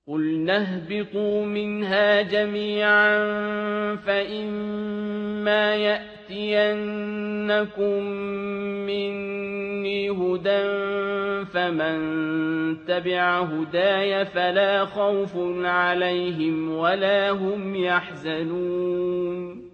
قُلْنَا اهْبِطُوا مِنْهَا جَمِيعًا فَإِمَّا يَأْتِيَنَّكُم مِّنِّي هُدًى فَمَن تَبِعَ هُدَايَ فَلَا خَوْفٌ عَلَيْهِمْ وَلَا هُمْ يَحْزَنُونَ